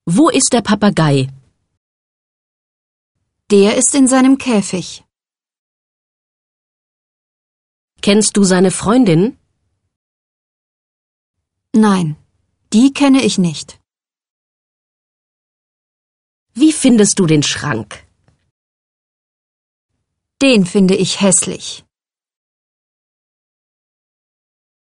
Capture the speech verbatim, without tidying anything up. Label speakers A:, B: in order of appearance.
A: Wo ist der Papagei?
B: Der ist in seinem Käfig.
A: Kennst du seine Freundin?
B: Nein, die kenne ich nicht.
A: Wie findest du den Schrank?
B: Den finde ich hässlich.